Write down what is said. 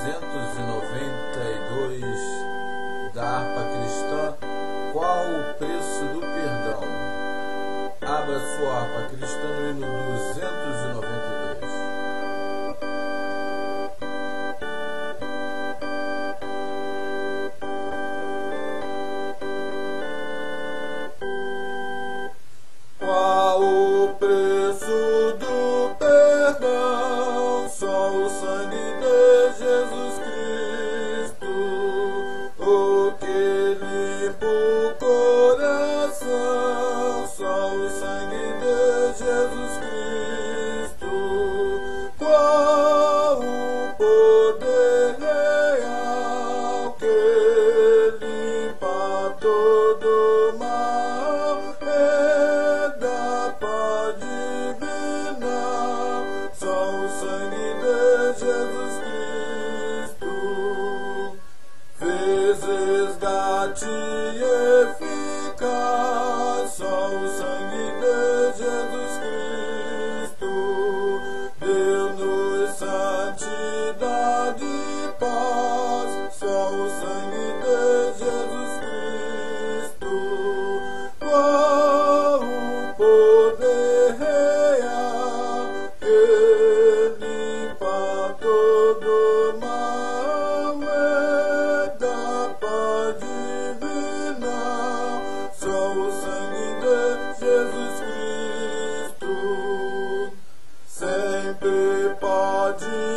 292 da harpa cristã, qual o preço do perdão? Abra sua harpa cristã no hino 292. Qual o preço do perdão? Só o sangue de Jesus Cristo, o que limpa o coração. Só o sangue de Jesus Cristo. Qual o poder real que limpa todo mal? Só o sangue de Jesus Cristo fez resgate eficaz. Só o sangue de Jesus Cristo deu-nos santidade e paz. Só o sangue de Jesus Cristo. Qual o poder real que limpa todo mal, é da paz divina. Só o sangue de Jesus Cristo sempre pode